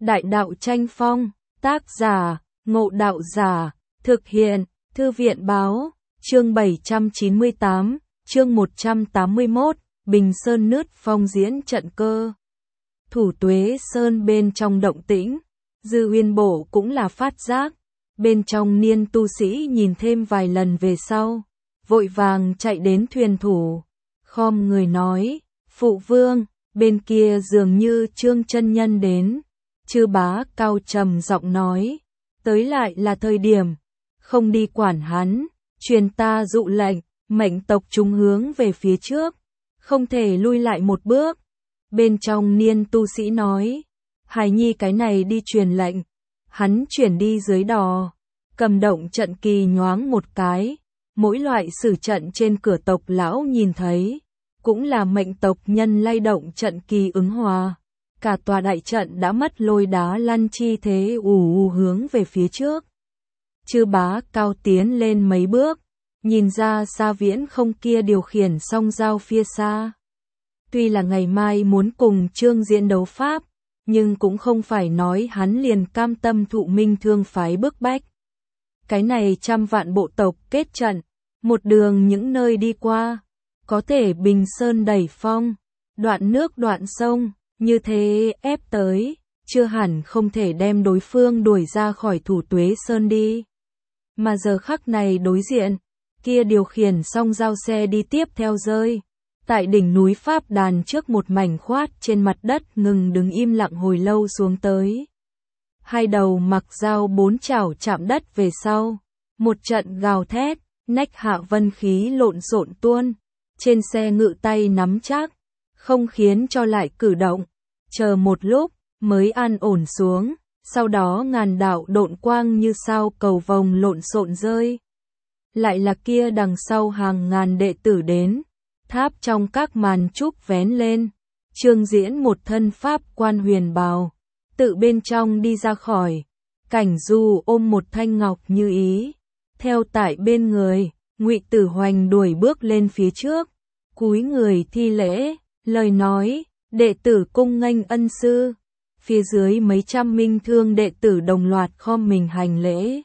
Đại đạo tranh phong, tác giả, Ngộ Đạo Giả, thực hiện, Thư viện báo, chương 798, chương 181, Bình Sơn nứt phong diễn trận cơ. Thủ Tuế Sơn bên trong động tĩnh, Dư Uyên Bổ cũng là phát giác, bên trong Niên tu sĩ nhìn thêm vài lần về sau, vội vàng chạy đến thuyền thủ, khom người nói, phụ vương, bên kia dường như Trương chân nhân đến. Chư Bá cao trầm giọng nói, tới lại là thời điểm, không đi quản hắn, truyền ta dụ lệnh, mệnh tộc chúng hướng về phía trước, không thể lui lại một bước. Bên trong Niên tu sĩ nói, hài nhi cái này đi truyền lệnh, hắn chuyển đi dưới đò, cầm động trận kỳ nhoáng một cái, mỗi loại sử trận trên cửa tộc lão nhìn thấy, cũng là mệnh tộc nhân lay động trận kỳ ứng hòa. Cả tòa đại trận đã mất lôi đá lăn chi thế ù hướng về phía trước. Chư Bá cao tiến lên mấy bước, nhìn ra xa Viễn Không kia điều khiển song dao phía xa. Tuy là ngày mai muốn cùng Trương diễn đấu pháp, nhưng cũng không phải nói hắn liền cam tâm thụ Minh Thương phái bức bách. Cái này trăm vạn bộ tộc kết trận, một đường những nơi đi qua, có thể Bình Sơn đẩy phong, đoạn nước đoạn sông. Như thế ép tới, chưa hẳn không thể đem đối phương đuổi ra khỏi Thủ Tuế Sơn đi. Mà giờ khắc này đối diện, kia điều khiển xong giao xe đi tiếp theo rơi. Tại đỉnh núi Pháp Đàn trước một mảnh khoát trên mặt đất ngừng đứng im lặng hồi lâu xuống tới. Hai đầu mặc dao bốn chảo chạm đất về sau. Một trận gào thét, nách hạ vân khí lộn xộn tuôn. Trên xe ngự tay nắm chắc, không khiến cho lại cử động. Chờ một lúc, mới an ổn xuống, sau đó ngàn đạo độn quang như sao cầu vồng lộn xộn rơi. Lại là kia đằng sau hàng ngàn đệ tử đến, tháp trong các màn trúc vén lên, Trương diễn một thân pháp quan huyền bào, tự bên trong đi ra khỏi, Cảnh Du ôm một thanh ngọc như ý, theo tại bên người, Ngụy Tử Hoành đuổi bước lên phía trước, cúi người thi lễ, lời nói, đệ tử cung nghênh ân sư, phía dưới mấy trăm Minh Thương đệ tử đồng loạt khom mình hành lễ.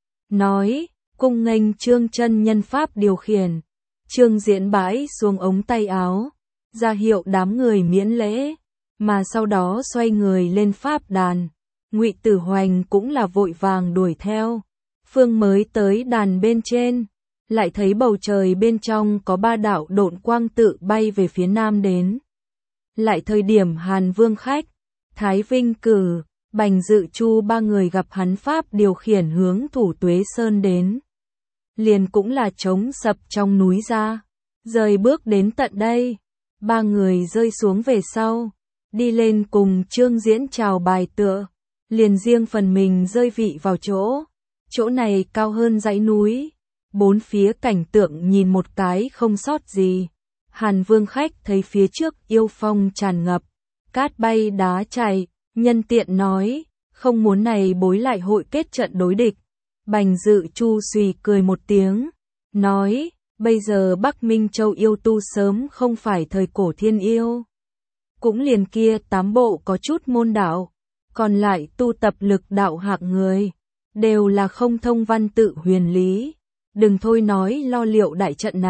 Nói, cung nghênh Trương chân nhân pháp điều khiển, Trương diễn bãi xuống ống tay áo, ra hiệu đám người miễn lễ, mà sau đó xoay người lên pháp đàn. Ngụy Tử Hoành cũng là vội vàng đuổi theo, phương mới tới đàn bên trên, lại thấy bầu trời bên trong có ba đạo độn quang tự bay về phía nam đến. Lại thời điểm Hàn Vương Khách, Thái Vinh Cử, Bành Dự Chu ba người gặp hắn pháp điều khiển hướng Thủ Tuế Sơn đến. Liền cũng là trống sập trong núi ra, rời bước đến tận đây, ba người rơi xuống về sau, đi lên cùng Trương diễn chào bài tựa, liền riêng phần mình rơi vị vào chỗ này cao hơn dãy núi, bốn phía cảnh tượng nhìn một cái không sót gì. Hàn Vương Khách thấy phía trước yêu phong tràn ngập, cát bay đá chảy, nhân tiện nói, không muốn này bối lại hội kết trận đối địch. Bành Dự Chu suy cười một tiếng, nói, bây giờ Bắc Minh Châu yêu tu sớm không phải thời cổ thiên yêu. Cũng liền kia 8 bộ có chút môn đạo, còn lại tu tập lực đạo hạng người, đều là không thông văn tự huyền lý. Đừng thôi nói lo liệu đại trận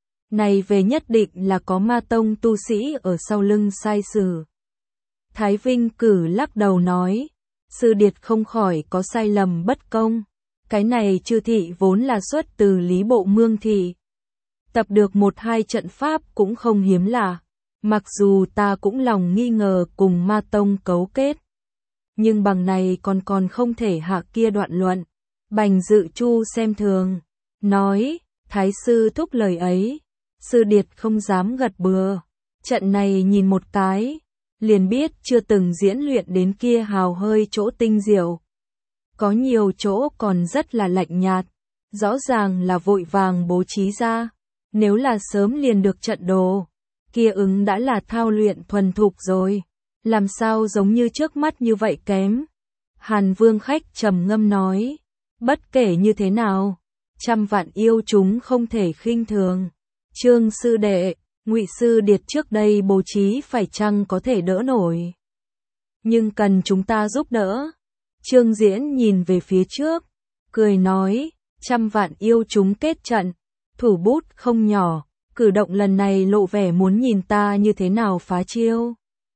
này về nhất định là có ma tông tu sĩ ở sau lưng sai sử. Thái Vinh Cử lắc đầu nói, sư điệt không khỏi có sai lầm bất công, cái này chư thị vốn là xuất từ Lý Bộ Mương thị. Tập được một hai trận pháp cũng không hiếm lạ, mặc dù ta cũng lòng nghi ngờ cùng ma tông cấu kết. Nhưng bằng này còn không thể hạ kia đoạn luận. Bành Dự Chu xem thường, nói, Thái sư thúc lời ấy, sư điệt không dám gật bừa, trận này nhìn một cái, liền biết chưa từng diễn luyện đến kia hào hơi chỗ tinh diệu. Có nhiều chỗ còn rất là lạnh nhạt, rõ ràng là vội vàng bố trí ra, nếu là sớm liền được trận đồ, kia ứng đã là thao luyện thuần thục rồi, làm sao giống như trước mắt như vậy kém. Hàn Vương Khách trầm ngâm nói, bất kể như thế nào, trăm vạn yêu chúng không thể khinh thường. Trương sư đệ, Ngụy sư điệt trước đây bố trí phải chăng có thể đỡ nổi. nhưng cần chúng ta giúp đỡ. Trương Diễn nhìn về phía trước, cười nói, 100 vạn yêu chúng kết trận, thủ bút không nhỏ, cử động lần này lộ vẻ muốn nhìn ta như thế nào phá chiêu.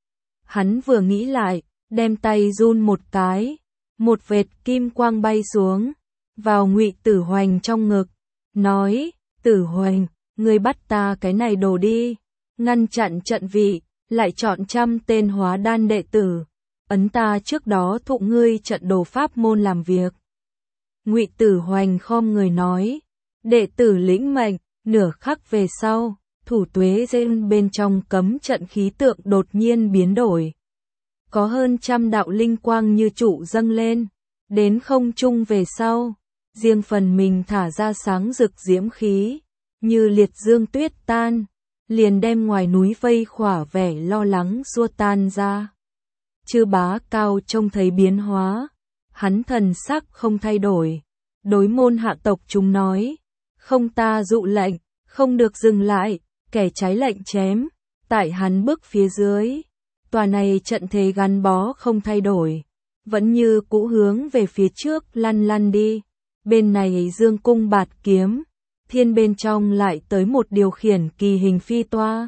Hắn vừa nghĩ lại, đem tay run một cái, một vệt kim quang bay xuống, vào Ngụy Tử Hoành trong ngực, nói, Tử Hoành, ngươi bắt ta cái này đồ đi, ngăn chặn trận vị, lại chọn 100 tên hóa đan đệ tử, ấn ta trước đó thụ ngươi trận đồ pháp môn làm việc. Ngụy Tử Hoành khom người nói, đệ tử lĩnh mệnh. Nửa khắc về sau, thủ tuế dên bên trong cấm trận khí tượng đột nhiên biến đổi. Có hơn 100 đạo linh quang như trụ dâng lên, đến không trung về sau, riêng phần mình thả ra sáng rực diễm khí, như liệt dương tuyết tan, liền đem ngoài núi vây khỏa vẻ lo lắng xua tan ra. Chư Bá Cao trông thấy biến hóa, hắn thần sắc không thay đổi, đối môn hạ tộc chúng nói, không ta dụ lệnh, không được dừng lại, kẻ trái lệnh chém, tại hắn bước phía dưới. Tòa này trận thế gắn bó không thay đổi, vẫn như cũ hướng về phía trước lăn lăn đi. Bên này dương cung bạt kiếm, thiên bên trong lại tới một điều khiển kỳ hình phi toa.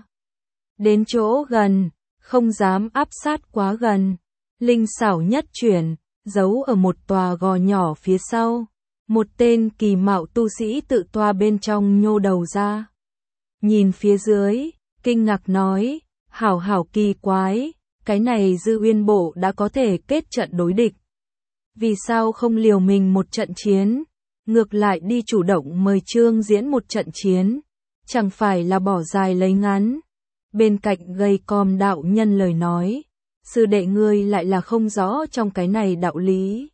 Đến chỗ gần, không dám áp sát quá gần, linh xảo nhất chuyển, giấu ở một tòa gò nhỏ phía sau. Một tên kỳ mạo tu sĩ tự toa bên trong nhô đầu ra. Nhìn phía dưới, kinh ngạc nói, hảo hảo kỳ quái, cái này Dư Uyên Bộ đã có thể kết trận đối địch. Vì sao không liều mình một trận chiến, ngược lại đi chủ động mời Trương Diễn một trận chiến, chẳng phải là bỏ dài lấy ngắn. Bên cạnh gầy còm đạo nhân lời nói, sư đệ ngươi lại là không rõ trong cái này đạo lý.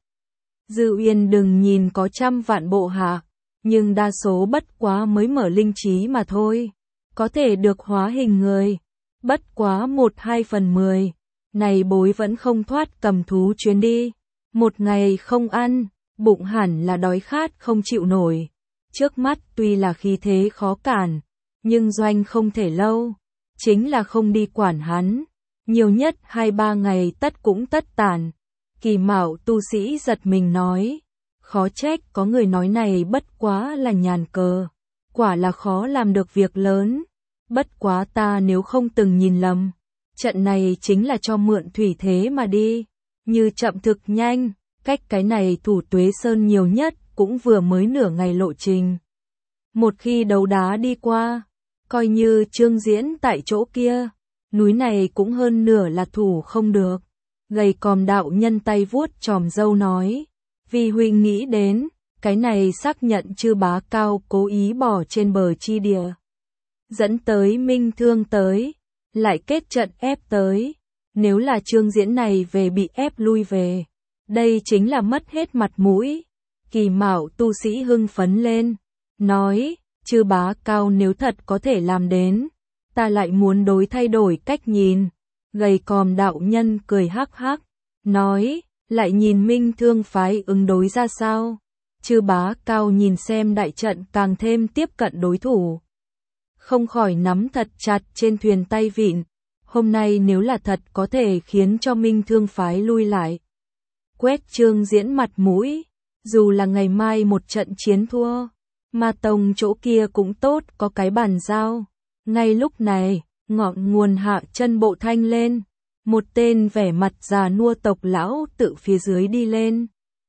Dư Uyên đừng nhìn có 100 vạn bộ hạ, nhưng đa số bất quá mới mở linh trí mà thôi, có thể được hóa hình người, bất quá 1/2/10, này bối vẫn không thoát cầm thú chuyến đi, một ngày không ăn, bụng hẳn là đói khát không chịu nổi, trước mắt tuy là khí thế khó cản, nhưng doanh không thể lâu, chính là không đi quản hắn, nhiều nhất 2-3 ngày tất cũng tất tàn. Kỳ mạo tu sĩ giật mình nói, khó trách có người nói này bất quá là nhàn cờ, quả là khó làm được việc lớn, bất quá ta nếu không từng nhìn lầm, trận này chính là cho mượn thủy thế mà đi, như chậm thực nhanh, cách cái này Thủ Tuế Sơn nhiều nhất cũng vừa mới nửa ngày lộ trình. Một khi đấu đá đi qua, coi như Trương Diễn tại chỗ kia, núi này cũng hơn nửa là thủ không được. Gầy còm đạo nhân tay vuốt chòm râu nói, vì huynh nghĩ đến, cái này xác nhận Chư Bá Cao cố ý bỏ trên bờ chi địa. Dẫn tới minh thương tới, lại kết trận ép tới, nếu là Trương Diễn này về bị ép lui về, đây chính là mất hết mặt mũi. Kỳ mạo tu sĩ hưng phấn lên, nói, Chư Bá Cao nếu thật có thể làm đến, ta lại muốn đối thay đổi cách nhìn. Gầy còm đạo nhân cười hắc hắc, nói, lại nhìn minh thương phái ứng đối ra sao. Chư Bá Cao nhìn xem đại trận càng thêm tiếp cận đối thủ, không khỏi nắm thật chặt trên thuyền tay vịn, hôm nay nếu là thật có thể khiến cho minh thương phái lui lại. Quét Trương Diễn mặt mũi, dù là ngày mai một trận chiến thua, Ma Tông chỗ kia cũng tốt có cái bàn giao. Ngay lúc này, ngọn nguồn hạ chân bộ thanh lên, một tên vẻ mặt già nua tộc lão tự phía dưới đi lên.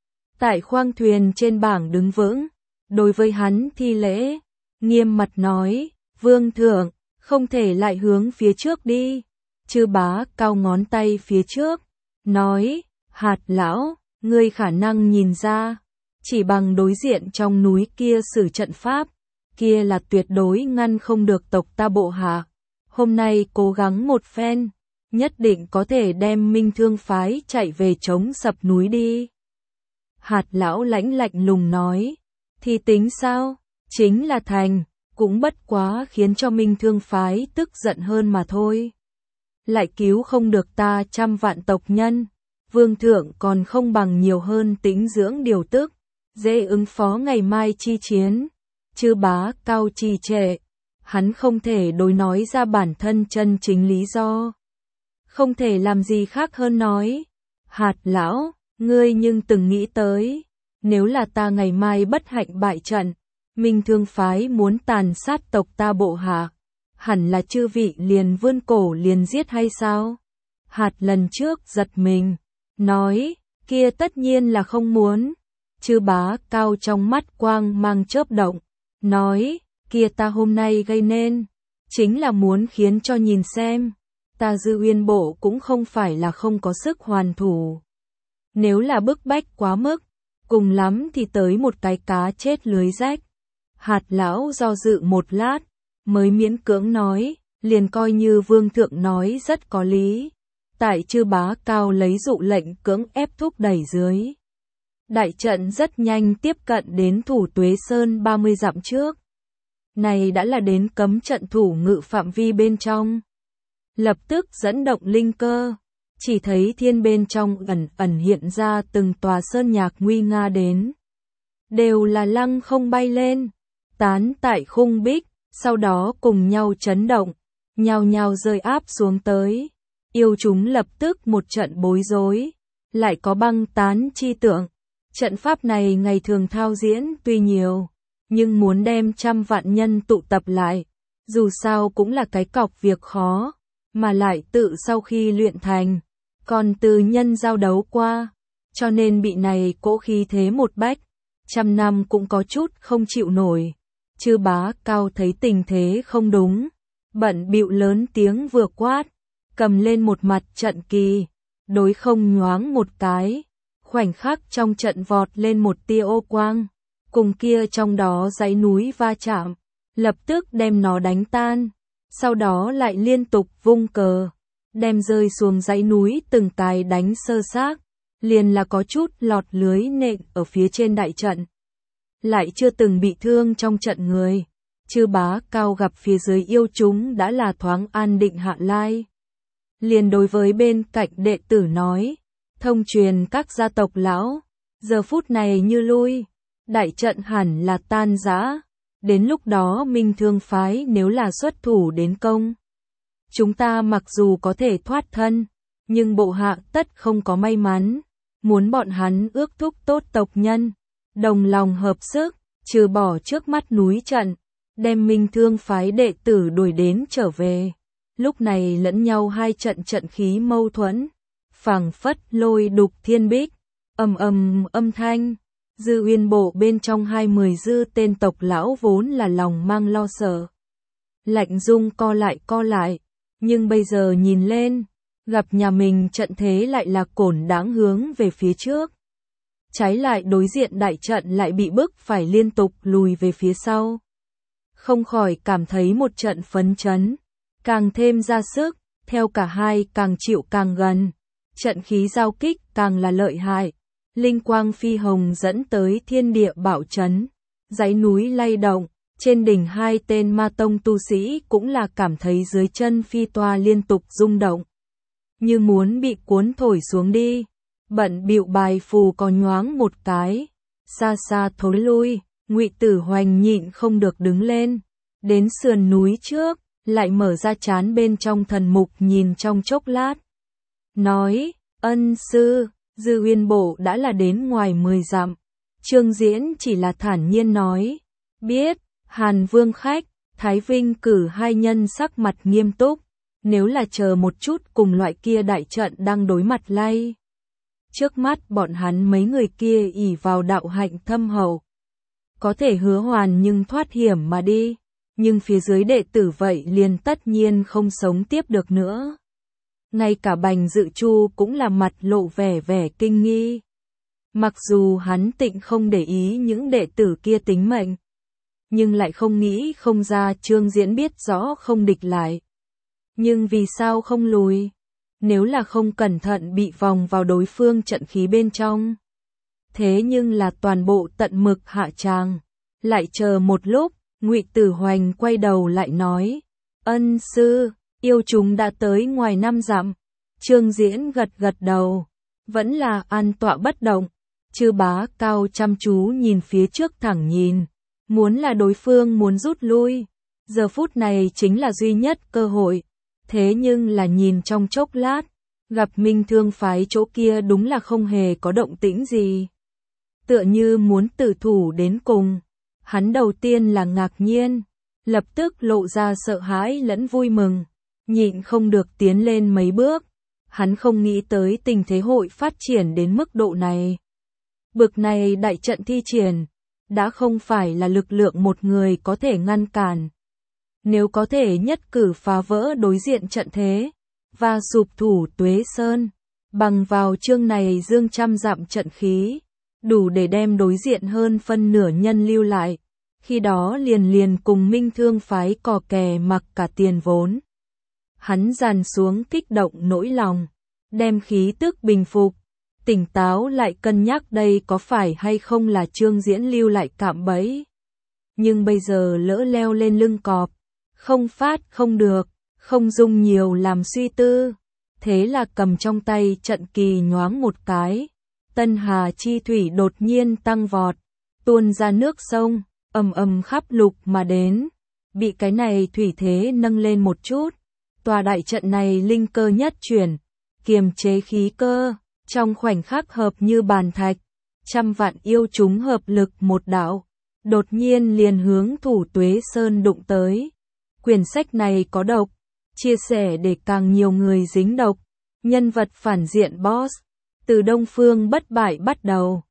Tại khoang thuyền trên bảng đứng vững, đối với hắn thi lễ, nghiêm mặt nói, Vương thượng, không thể lại hướng phía trước đi. Chư Bá Cao ngón tay phía trước, nói, Hạt lão, ngươi khả năng nhìn ra, chỉ bằng đối diện trong núi kia sử trận pháp, kia là tuyệt đối ngăn không được tộc ta bộ hạ. Hôm nay cố gắng một phen, nhất định có thể đem minh thương phái chạy về chống sập núi đi. Hạt lão lãnh lạnh lùng nói, thì tính sao, chính là thành, cũng bất quá khiến cho minh thương phái tức giận hơn mà thôi. Lại cứu không được ta 100 vạn tộc nhân, vương thượng còn không bằng nhiều hơn tĩnh dưỡng điều tức, dễ ứng phó ngày mai chi chiến. Chư Bá Cao trì trệ, hắn không thể đối nói ra bản thân chân chính lý do. Không thể làm gì khác hơn nói, Hạt lão, ngươi nhưng từng nghĩ tới, nếu là ta ngày mai bất hạnh bại trận, Minh Thương phái muốn tàn sát tộc ta bộ hạ, hẳn là chư vị liền vươn cổ liền giết hay sao? Hạt lần trước giật mình, nói, kia tất nhiên là không muốn. Chư Bá Cao trong mắt quang mang chớp động, nói, kia ta hôm nay gây nên, chính là muốn khiến cho nhìn xem, ta Dư Uyên Bộ cũng không phải là không có sức hoàn thủ. Nếu là bức bách quá mức, cùng lắm thì tới một cái cá chết lưới rách. Hạt lão do dự một lát, mới miễn cưỡng nói, liền coi như vương thượng nói rất có lý. Tại Chư Bá Cao lấy dụ lệnh cưỡng ép thúc đẩy dưới. Đại trận rất nhanh tiếp cận đến Thủ Tuế Sơn 30 dặm trước. Này đã là đến cấm trận thủ ngự phạm vi bên trong. Lập tức dẫn động linh cơ, chỉ thấy thiên bên trong ẩn ẩn hiện ra từng tòa sơn nhạc nguy nga đến. Đều là lăng không bay lên, tán tại khung bích, sau đó cùng nhau chấn động, nhao nhao rơi áp xuống tới. Yêu chúng lập tức một trận bối rối, lại có băng tán chi tượng. Trận pháp này ngày thường thao diễn tuy nhiều, nhưng muốn đem trăm vạn nhân tụ tập lại, dù sao cũng là cái cọc việc khó, mà lại tự sau khi luyện thành, còn từ nhân giao đấu qua, cho nên bị này cỗ khí thế một bách, trăm năm cũng có chút không chịu nổi. Chư Bá Cao thấy tình thế không đúng, bận bịu lớn tiếng vừa quát, cầm lên một mặt trận kỳ, đối không nhoáng một cái, khoảnh khắc trong trận vọt lên một tia ô quang, cùng kia trong đó dãy núi va chạm, lập tức đem nó đánh tan, sau đó lại liên tục vung cờ, đem rơi xuống dãy núi từng cái đánh sơ xác, liền là có chút lọt lưới nện ở phía trên đại trận. Lại chưa từng bị thương trong trận người, Chư Bá Cao gặp phía dưới yêu chúng đã là thoáng an định hạ lai. Liền đối với bên cạnh đệ tử nói, thông truyền các gia tộc lão, giờ phút này như lui, đại trận hẳn là tan rã, đến lúc đó Minh Thương phái nếu là xuất thủ đến công. Chúng ta mặc dù có thể thoát thân, nhưng bộ hạ tất không có may mắn, muốn bọn hắn ước thúc tốt tộc nhân, đồng lòng hợp sức, trừ bỏ trước mắt núi trận, đem Minh Thương phái đệ tử đuổi đến trở về. Lúc này lẫn nhau hai trận khí mâu thuẫn, phảng phất lôi đục thiên bích, âm thanh. Dư Uyên Bộ bên trong 20 dư tên tộc lão vốn là lòng mang lo sợ. Lạnh Dung co lại, nhưng bây giờ nhìn lên, gặp nhà mình trận thế lại là cổn đáng hướng về phía trước. Trái lại đối diện đại trận lại bị bức phải liên tục lùi về phía sau. Không khỏi cảm thấy một trận phấn chấn, càng thêm ra sức, theo cả hai càng chịu càng gần. Trận khí giao kích càng là lợi hại. Linh quang phi hồng dẫn tới thiên địa bảo chấn, dãy núi lay động, trên đỉnh hai tên ma tông tu sĩ cũng là cảm thấy dưới chân phi toa liên tục rung động, như muốn bị cuốn thổi xuống đi. Bận bịu bài phù có nhoáng một cái, xa xa thối lui, Ngụy Tử Hoành nhịn không được đứng lên, đến sườn núi trước, lại mở ra trán bên trong thần mục nhìn trong chốc lát, nói: "Ân sư." Dư Uyên Bộ đã là đến ngoài 10 dặm. Trương Diễn chỉ là thản nhiên nói, biết. Hàn Vương khách, Thái Vinh cử hai nhân sắc mặt nghiêm túc, nếu là chờ một chút cùng loại kia đại trận đang đối mặt lay. Trước mắt bọn hắn mấy người kia ỷ vào đạo hạnh thâm hậu, có thể hứa hoàn nhưng thoát hiểm mà đi, nhưng phía dưới đệ tử vậy liền tất nhiên không sống tiếp được nữa. Ngay cả Bành Dự Chu cũng là mặt lộ vẻ kinh nghi. Mặc dù hắn tịnh không để ý những đệ tử kia tính mệnh, nhưng lại không nghĩ không ra Trương Diễn biết rõ không địch lại. Nhưng vì sao không lùi? Nếu là không cẩn thận bị vòng vào đối phương trận khí bên trong. Thế nhưng là toàn bộ tận mực hạ tràng. Lại chờ một lúc, Ngụy Tử Hoành quay đầu lại nói, "Ân sư, yêu chúng đã tới ngoài 5 dặm." Trương Diễn gật đầu, vẫn là an tọa bất động. Chư Bá Cao chăm chú nhìn phía trước thẳng nhìn, muốn là đối phương muốn rút lui, giờ phút này chính là duy nhất cơ hội. Thế nhưng là nhìn trong chốc lát, Gặp Minh Thương phái chỗ kia đúng là không hề có động tĩnh gì. Tựa như muốn tử thủ đến cùng. Hắn đầu tiên là ngạc nhiên, lập tức lộ ra sợ hãi lẫn vui mừng, nhịn không được tiến lên mấy bước. Hắn không nghĩ tới tình thế hội phát triển đến mức độ này. Bực này đại trận thi triển, đã không phải là lực lượng một người có thể ngăn cản. Nếu có thể nhất cử phá vỡ đối diện trận thế, và sụp thủ Tuế Sơn, bằng vào chương này dương trăm dặm trận khí, đủ để đem đối diện hơn phân nửa nhân lưu lại. Khi đó liền cùng Minh Thương phái cò kè mặc cả tiền vốn. Hắn dàn xuống kích động nỗi lòng, đem khí tức bình phục, tỉnh táo lại cân nhắc đây có phải hay không là Trương Diễn lưu lại cạm bẫy. Nhưng bây giờ lỡ leo lên lưng cọp, không phát không được, không dung nhiều làm suy tư. Thế là cầm trong tay trận kỳ nhoáng một cái, Tân Hà chi thủy đột nhiên tăng vọt, tuôn ra nước sông, ầm ầm khắp lục mà đến. Bị cái này thủy thế nâng lên một chút, tòa đại trận này linh cơ nhất chuyển, kiềm chế khí cơ, trong khoảnh khắc hợp như bàn thạch, trăm vạn yêu chúng hợp lực một đạo, đột nhiên liền hướng thủ Tuế Sơn đụng tới. Quyển sách này có độc, chia sẻ để càng nhiều người dính độc. Nhân vật phản diện boss, từ Đông Phương bất bại bắt đầu.